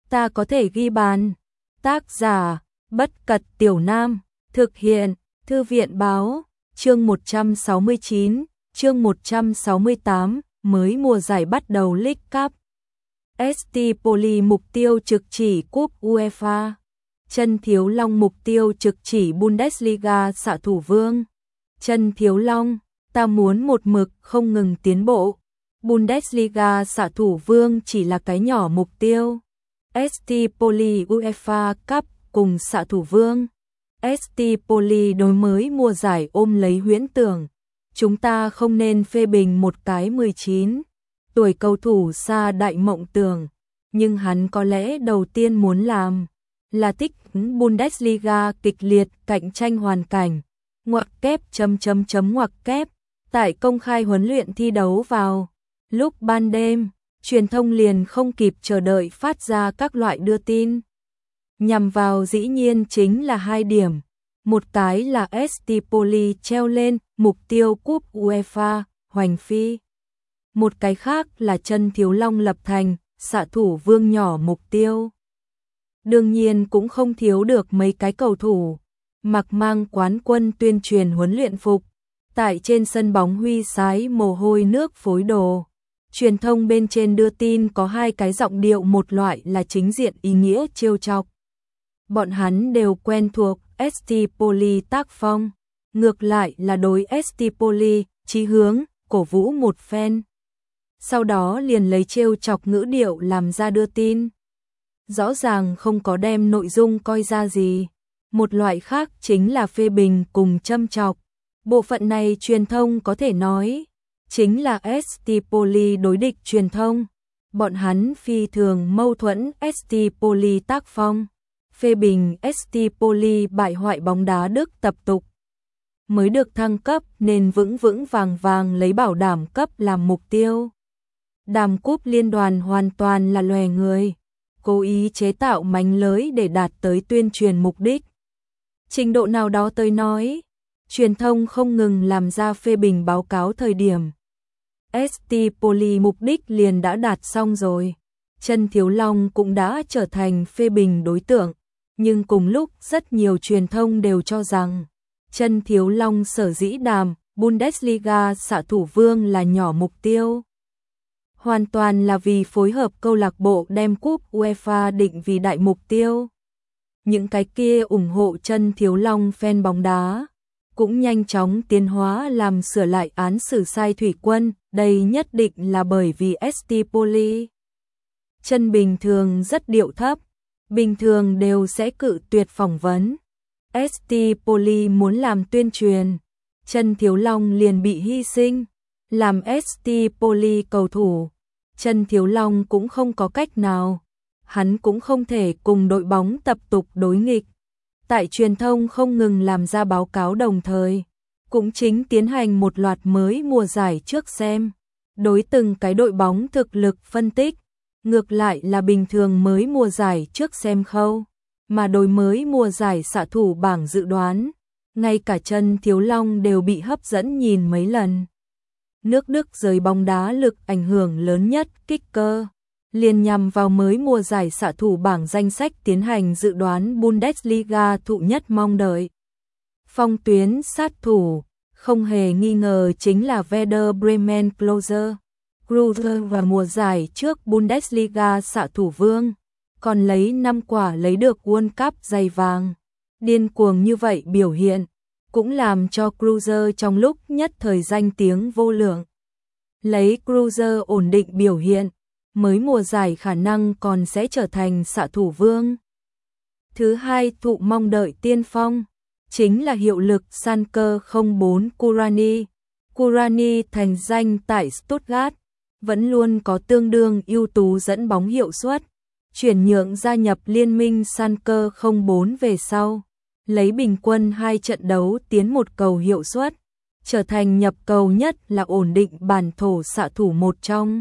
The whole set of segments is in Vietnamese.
ta có thể ghi bàn. Tác giả, Bất Cật Tiểu Nam, thực hiện, Thư viện Báo, chương 169, chương 168, mới mùa giải bắt đầu League Cup. ST Poli mục tiêu trực chỉ cúp UEFA. Chân Thiếu Long mục tiêu trực chỉ Bundesliga xạ thủ vương. Chân Thiếu Long, ta muốn một mực không ngừng tiến bộ. Bundesliga xạ thủ vương chỉ là cái nhỏ mục tiêu. ST Poli UEFA Cup cùng xạ thủ vương. ST Poli đối mới mùa giải ôm lấy huyễn tưởng. Chúng ta không nên phê bình một cái 19 tuổi cầu thủ xa đại mộng tưởng, nhưng hắn có lẽ đầu tiên muốn làm là thích Bundesliga kịch liệt cạnh tranh hoàn cảnh. Ngoặc kép ngoặc kép. Tại công khai huấn luyện thi đấu vào lúc ban đêm, truyền thông liền không kịp chờ đợi phát ra các loại đưa tin. Nhằm vào dĩ nhiên chính là hai điểm. Một cái là ST Poli treo lên mục tiêu cúp UEFA, hoành phi. Một cái khác là Chân Thiếu Long lập thành xạ thủ vương nhỏ mục tiêu. Đương nhiên cũng không thiếu được mấy cái cầu thủ mặc mang quán quân tuyên truyền huấn luyện phục, tại trên sân bóng huy sái mồ hôi nước phối đồ. Truyền thông bên trên đưa tin có hai cái giọng điệu, một loại là chính diện ý nghĩa trêu chọc. Bọn hắn đều quen thuộc ST Poli tác phong, ngược lại là đối ST Poli chí hướng, cổ vũ một phen. Sau đó liền lấy trêu chọc ngữ điệu làm ra đưa tin. Rõ ràng không có đem nội dung coi ra gì. Một loại khác chính là phê bình cùng châm chọc. Bộ phận này truyền thông có thể nói chính là ST Poli đối địch truyền thông. Bọn hắn phi thường mâu thuẫn ST Poli tác phong, phê bình ST Poli bại hoại bóng đá Đức tập tục. Mới được thăng cấp nên vững vững vàng vàng lấy bảo đảm cấp làm mục tiêu. Đàm cúp liên đoàn hoàn toàn là lòe người, cố ý chế tạo mánh lới để đạt tới tuyên truyền mục đích. Trình độ nào đó tới nói, truyền thông không ngừng làm ra phê bình báo cáo thời điểm ST Poli mục đích liền đã đạt xong rồi. Chân Thiếu Long cũng đã trở thành phê bình đối tượng, nhưng cùng lúc rất nhiều truyền thông đều cho rằng Chân Thiếu Long sở dĩ đàm Bundesliga xạ thủ vương là nhỏ mục tiêu. Hoàn toàn là vì phối hợp câu lạc bộ đem cúp UEFA định vì đại mục tiêu. Những cái kia ủng hộ Chân Thiếu Long fan bóng đá cũng nhanh chóng tiến hóa làm sửa lại án xử sai thủy quân, đây nhất định là bởi vì ST Poli. Chân bình thường rất điệu thấp, bình thường đều sẽ cự tuyệt phỏng vấn. ST Poli muốn làm tuyên truyền, Chân Thiếu Long liền bị hy sinh. Làm ST Poli cầu thủ, Chân Thiếu Long cũng không có cách nào, hắn cũng không thể cùng đội bóng tập tục đối nghịch. Tại truyền thông không ngừng làm ra báo cáo đồng thời, cũng chính tiến hành một loạt mới mùa giải trước xem, đối từng cái đội bóng thực lực phân tích, ngược lại là bình thường mới mùa giải trước xem khâu, mà đối mới mùa giải xạ thủ bảng dự đoán, ngay cả Chân Thiếu Long đều bị hấp dẫn nhìn mấy lần. Nước Đức giới bóng đá lực ảnh hưởng lớn nhất Kicker liền nhằm vào mới mùa giải xạ thủ bảng danh sách tiến hành dự đoán Bundesliga thụ nhất mong đợi. Phong tuyến sát thủ, không hề nghi ngờ chính là Werder Bremen Klose. Klose và mùa giải trước Bundesliga xạ thủ vương, còn lấy 5 quả lấy được World Cup giày vàng. Điên cuồng như vậy biểu hiện, cũng làm cho Klose trong lúc nhất thời danh tiếng vô lượng. Lấy Klose ổn định biểu hiện, mới mùa giải khả năng còn sẽ trở thành xạ thủ vương. Thứ hai thụ mong đợi tiên phong, chính là hiệu lực Schalke 04 Kurani. Kurani thành danh tại Stuttgart, vẫn luôn có tương đương ưu tú dẫn bóng hiệu suất. Chuyển nhượng gia nhập liên minh Schalke 04 về sau, lấy bình quân 2 trận đấu tiến 1 cầu hiệu suất, trở thành nhập cầu nhất là ổn định bản thổ xạ thủ một trong.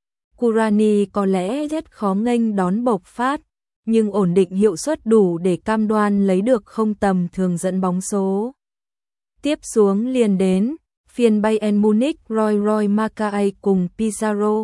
Kurani có lẽ rất khó nghênh đón bộc phát, nhưng ổn định hiệu suất đủ để cam đoan lấy được không tầm thường dẫn bóng số. Tiếp xuống liền đến phiên Bayern Munich Roy Mackay cùng Pizarro,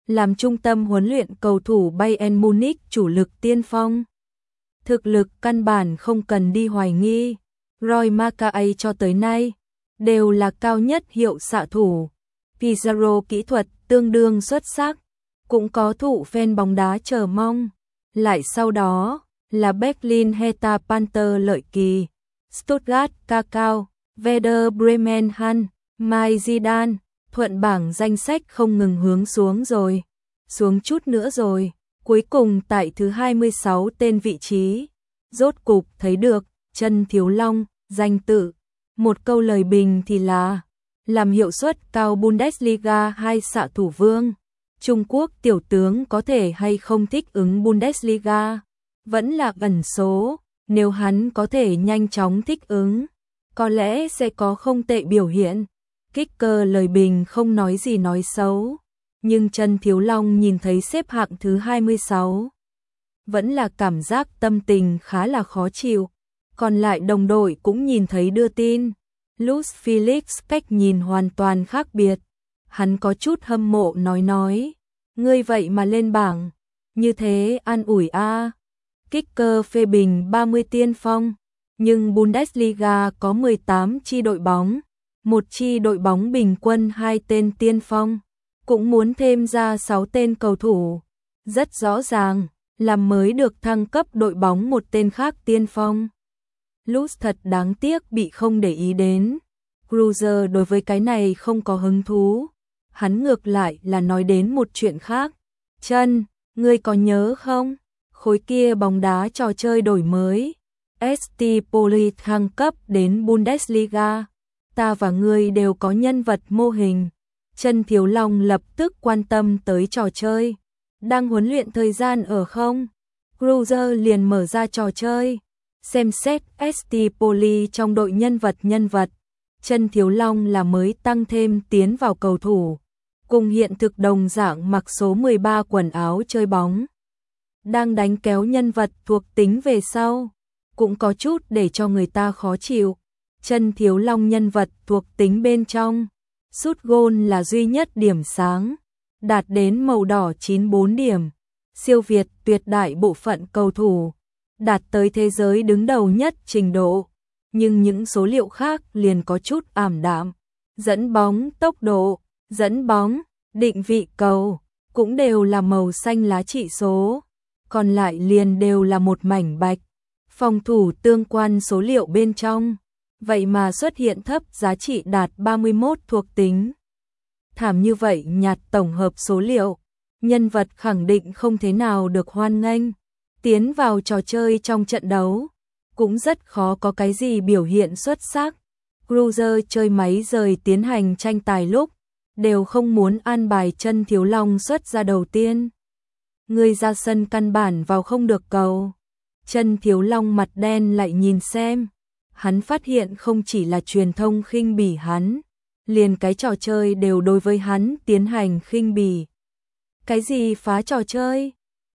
làm trung tâm huấn luyện cầu thủ Bayern Munich chủ lực tiên phong. Thực lực căn bản không cần đi hoài nghi, Roy Mackay cho tới nay đều là cao nhất hiệu xạ thủ. Pizarro kỹ thuật tương đương xuất sắc, cũng có thụ fan bóng đá chờ mong. Lại sau đó là Berlin Hertha Panther lợi kỳ, Stuttgart Kakao, Werder Bremen Han, Mai Zidane, thuận bảng danh sách không ngừng hướng xuống rồi, xuống chút nữa rồi, cuối cùng tại thứ 26 tên vị trí, rốt cục thấy được, Chân Thiếu Long, danh tự, một câu lời bình thì là, làm hiệu suất cao Bundesliga 2 xạ thủ vương. Trung Quốc tiểu tướng có thể hay không thích ứng Bundesliga, vẫn là ẩn số, nếu hắn có thể nhanh chóng thích ứng, có lẽ sẽ có không tệ biểu hiện. Kicker lời bình không nói gì nói xấu, nhưng Chân Thiếu Long nhìn thấy xếp hạng thứ 26, vẫn là cảm giác tâm tình khá là khó chịu. Còn lại đồng đội cũng nhìn thấy đưa tin, Lutz Felix cách nhìn hoàn toàn khác biệt. Hắn có chút hâm mộ nói, ngươi vậy mà lên bảng, như thế an ủi a. Kicker phê bình 30 tiên phong, nhưng Bundesliga có 18 chi đội bóng, một chi đội bóng bình quân 2 tên tiên phong, cũng muốn thêm ra 6 tên cầu thủ. Rất rõ ràng, làm mới được thăng cấp đội bóng một tên khác tiên phong. Lutz thật đáng tiếc bị không để ý đến. Cruiser đối với cái này không có hứng thú. Hắn ngược lại là nói đến một chuyện khác. Chân, ngươi có nhớ không? Khối kia bóng đá trò chơi đổi mới. ST Poli thăng cấp đến Bundesliga. Ta và ngươi đều có nhân vật mô hình. Chân Thiếu Long lập tức quan tâm tới trò chơi. Đang huấn luyện thời gian ở không? Cruiser liền mở ra trò chơi. Xem xét ST Poli trong đội nhân vật. Chân Thiếu Long là mới tăng thêm tiến vào cầu thủ. Cùng hiện thực đồng dạng mặc số 13 quần áo chơi bóng. Đang đánh kéo nhân vật thuộc tính về sau. Cũng có chút để cho người ta khó chịu. Chân Thiếu Long nhân vật thuộc tính bên trong. Sút gôn là duy nhất điểm sáng. Đạt đến màu đỏ 94 điểm. Siêu việt tuyệt đại bộ phận cầu thủ. Đạt tới thế giới đứng đầu nhất trình độ. Nhưng những số liệu khác liền có chút ảm đạm. Dẫn bóng, tốc độ, dẫn bóng, định vị cầu, cũng đều là màu xanh lá chỉ số. Còn lại liền đều là một mảnh bạch. Phòng thủ tương quan số liệu bên trong. Vậy mà xuất hiện thấp giá trị đạt 31 thuộc tính. Thảm như vậy nhạt tổng hợp số liệu. Nhân vật khẳng định không thế nào được hoan nghênh. Tiến vào trò chơi trong trận đấu. Cũng rất khó có cái gì biểu hiện xuất sắc. Cruiser chơi máy rời tiến hành tranh tài lúc. Đều không muốn an bài Chân Thiếu Long xuất ra đầu tiên. Người ra sân căn bản vào không được cầu. Chân Thiếu Long mặt đen lại nhìn xem. Hắn phát hiện không chỉ là truyền thông khinh bỉ hắn. Liền cái trò chơi đều đối với hắn tiến hành khinh bỉ. Cái gì phá trò chơi?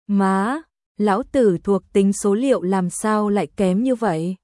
Má, lão tử thuộc tính số liệu làm sao lại kém như vậy?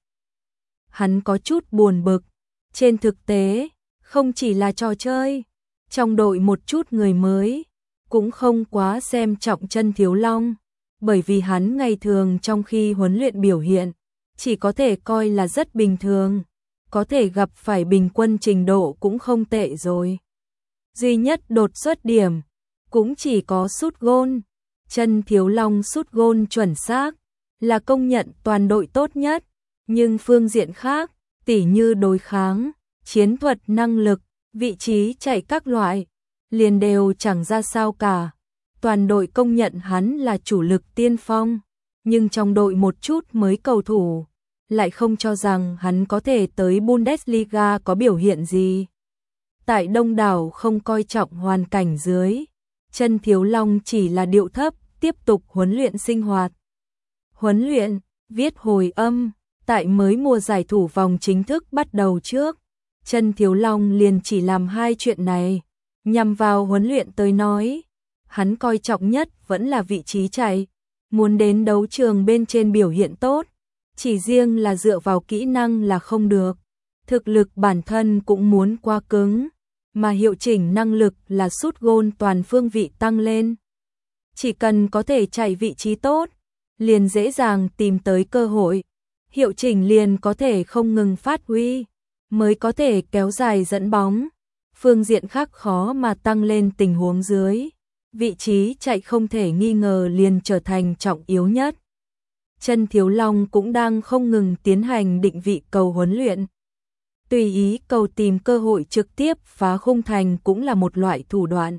Hắn có chút buồn bực. Trên thực tế, không chỉ là trò chơi. Trong đội một chút người mới, cũng không quá xem trọng Chân Thiếu Long. Bởi vì hắn ngày thường trong khi huấn luyện biểu hiện, chỉ có thể coi là rất bình thường. Có thể gặp phải bình quân trình độ cũng không tệ rồi. Duy nhất đột xuất điểm, cũng chỉ có sút gôn. Chân Thiếu Long sút gôn chuẩn xác, là công nhận toàn đội tốt nhất. Nhưng phương diện khác, tỉ như đối kháng, chiến thuật năng lực, vị trí chạy các loại, liền đều chẳng ra sao cả. Toàn đội công nhận hắn là chủ lực tiên phong, nhưng trong đội một chút mới cầu thủ, lại không cho rằng hắn có thể tới Bundesliga có biểu hiện gì. Tại đông đảo không coi trọng hoàn cảnh dưới, Chân Thiếu Long chỉ là điệu thấp, tiếp tục huấn luyện sinh hoạt. Huấn luyện, viết hồi âm, tại mới mùa giải thủ vòng chính thức bắt đầu trước. Chân Thiếu Long liền chỉ làm hai chuyện này, nhằm vào huấn luyện tới nói. Hắn coi trọng nhất vẫn là vị trí chạy, muốn đến đấu trường bên trên biểu hiện tốt. Chỉ riêng là dựa vào kỹ năng là không được, thực lực bản thân cũng muốn quá cứng. mà hiệu chỉnh năng lực là sút gôn toàn phương vị tăng lên. Chỉ cần có thể chạy vị trí tốt, liền dễ dàng tìm tới cơ hội, hiệu chỉnh liền có thể không ngừng phát huy, mới có thể kéo dài dẫn bóng. Phương diện khác khó mà tăng lên tình huống dưới, vị trí chạy không thể nghi ngờ liền trở thành trọng yếu nhất. Chân Thiếu Long cũng đang không ngừng tiến hành định vị cầu huấn luyện. Tùy ý cầu tìm cơ hội trực tiếp phá khung thành cũng là một loại thủ đoạn.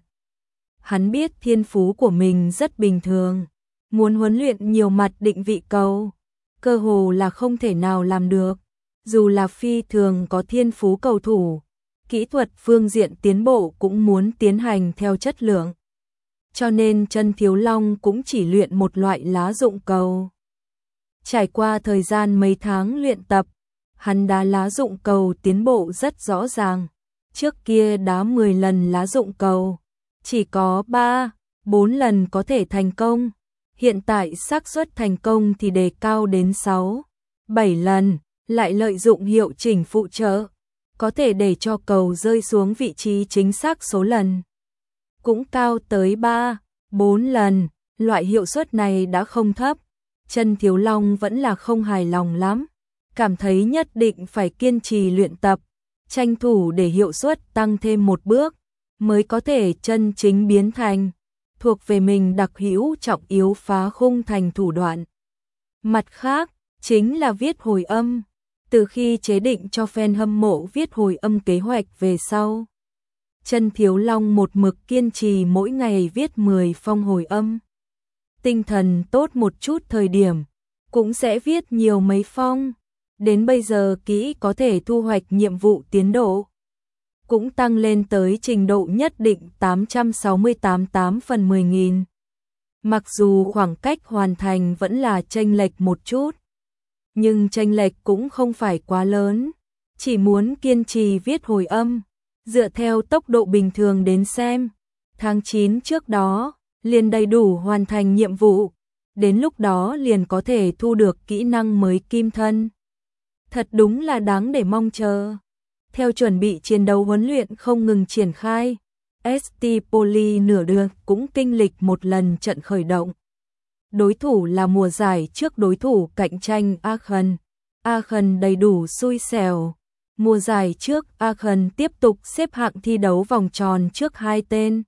Hắn biết thiên phú của mình rất bình thường, muốn huấn luyện nhiều mặt định vị cầu, cơ hồ là không thể nào làm được. Dù là phi thường có thiên phú cầu thủ, kỹ thuật phương diện tiến bộ cũng muốn tiến hành theo chất lượng. Cho nên Chân Thiếu Long cũng chỉ luyện một loại lá dụng cầu. Trải qua thời gian mấy tháng luyện tập, hắn đá lá dụng cầu tiến bộ rất rõ ràng. Trước kia đá 10 lần lá dụng cầu, chỉ có 3, 4 lần có thể thành công. Hiện tại xác suất thành công thì đề cao đến 6, 7 lần, lại lợi dụng hiệu chỉnh phụ trợ, có thể để cho cầu rơi xuống vị trí chính xác số lần. Cũng cao tới 3, 4 lần, loại hiệu suất này đã không thấp. Chân Thiếu Long vẫn là không hài lòng lắm, cảm thấy nhất định phải kiên trì luyện tập, tranh thủ để hiệu suất tăng thêm một bước, mới có thể chân chính biến thành thuộc về mình đặc hữu trọng yếu phá khung thành thủ đoạn. Mặt khác, chính là viết hồi âm. Từ khi chế định cho fan hâm mộ viết hồi âm kế hoạch về sau, Chân Thiếu Long một mực kiên trì mỗi ngày viết 10 phong hồi âm. Tinh thần tốt một chút thời điểm, cũng sẽ viết nhiều mấy phong. Đến bây giờ kỹ có thể thu hoạch nhiệm vụ tiến độ, cũng tăng lên tới trình độ nhất định 868 phần 10.000. Mặc dù khoảng cách hoàn thành vẫn là chênh lệch một chút, nhưng chênh lệch cũng không phải quá lớn, chỉ muốn kiên trì viết hồi âm, dựa theo tốc độ bình thường đến xem, tháng 9 trước đó, liền đầy đủ hoàn thành nhiệm vụ, đến lúc đó liền có thể thu được kỹ năng mới kim thân. Thật đúng là đáng để mong chờ. Theo chuẩn bị chiến đấu huấn luyện không ngừng triển khai, ST Poly nửa đường cũng kinh lịch một lần trận khởi động. Đối thủ là mùa giải trước đối thủ cạnh tranh Aachen. Aachen đầy đủ xui xẻo. Mùa giải trước Aachen tiếp tục xếp hạng thi đấu vòng tròn trước hai tên.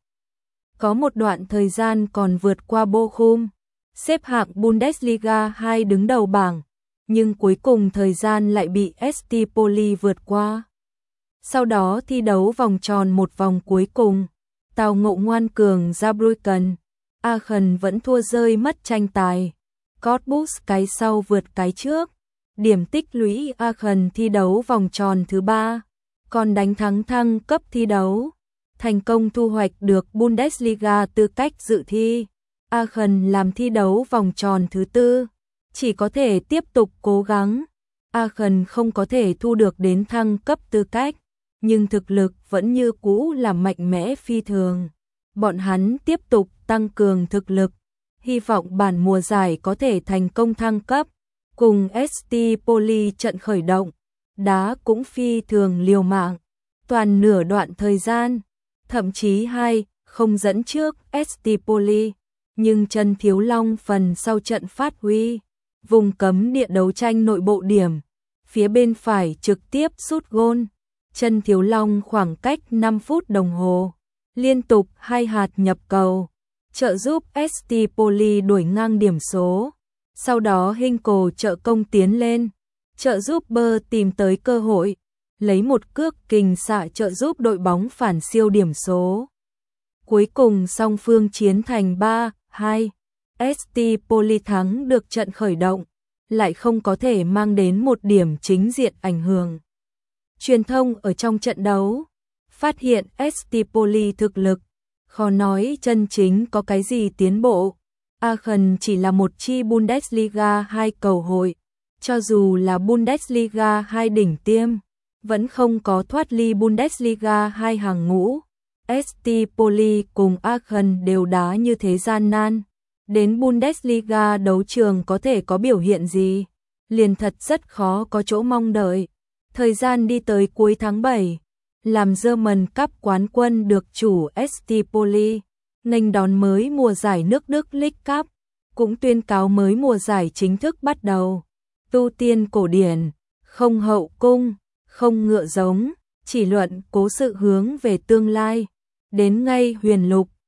Có một đoạn thời gian còn vượt qua Bochum, xếp hạng Bundesliga 2 đứng đầu bảng, nhưng cuối cùng thời gian lại bị ST Poly vượt qua. Sau đó thi đấu vòng tròn một vòng cuối cùng, tào ngộ ngoan cường Saarbrücken, Aachen vẫn thua rơi mất tranh tài. Cottbus cái sau vượt cái trước, điểm tích lũy Aachen thi đấu vòng tròn thứ 3, còn đánh thắng thăng cấp thi đấu, thành công thu hoạch được Bundesliga tư cách dự thi. Aachen làm thi đấu vòng tròn thứ 4, chỉ có thể tiếp tục cố gắng. Aachen không có thể thu được đến thăng cấp tư cách, nhưng thực lực vẫn như cũ là mạnh mẽ phi thường. Bọn hắn tiếp tục tăng cường thực lực, hy vọng bản mùa giải có thể thành công thăng cấp. Cùng ST Poly trận khởi động, đá cũng phi thường liều mạng, toàn nửa đoạn thời gian, thậm chí 2-0 dẫn trước ST Poly, nhưng Chân Thiếu Long phần sau trận phát huy, vùng cấm địa đấu tranh nội bộ điểm, phía bên phải trực tiếp sút gôn. Chân Thiếu Long khoảng cách 5 phút đồng hồ, liên tục 2 hạt nhập cầu, trợ giúp ST Poly đuổi ngang điểm số. Sau đó Hinkle trợ công tiến lên, trợ giúp Bơ tìm tới cơ hội, lấy một cước kình xạ trợ giúp đội bóng phản siêu điểm số. Cuối cùng song phương chiến thành 3-2, ST Poly thắng được trận khởi động, lại không có thể mang đến một điểm chính diện ảnh hưởng. Truyền thông ở trong trận đấu phát hiện ST Poly thực lực, khó nói chân chính có cái gì tiến bộ. Aachen chỉ là một chi Bundesliga 2 cầu hội, cho dù là Bundesliga 2 đỉnh tiêm, vẫn không có thoát ly Bundesliga 2 hàng ngũ. ST Poly cùng Aachen đều đá như thế gian nan, đến Bundesliga đấu trường có thể có biểu hiện gì, liền thật rất khó có chỗ mong đợi. Thời gian đi tới cuối tháng 7, làm German Cup quán quân được chủ Stipoli, nghênh đón mới mùa giải nước Đức League Cup, cũng tuyên cáo mới mùa giải chính thức bắt đầu. Tu tiên cổ điển, không hậu cung, không ngựa giống, chỉ luận cố sự hướng về tương lai. Đến ngay huyền lục,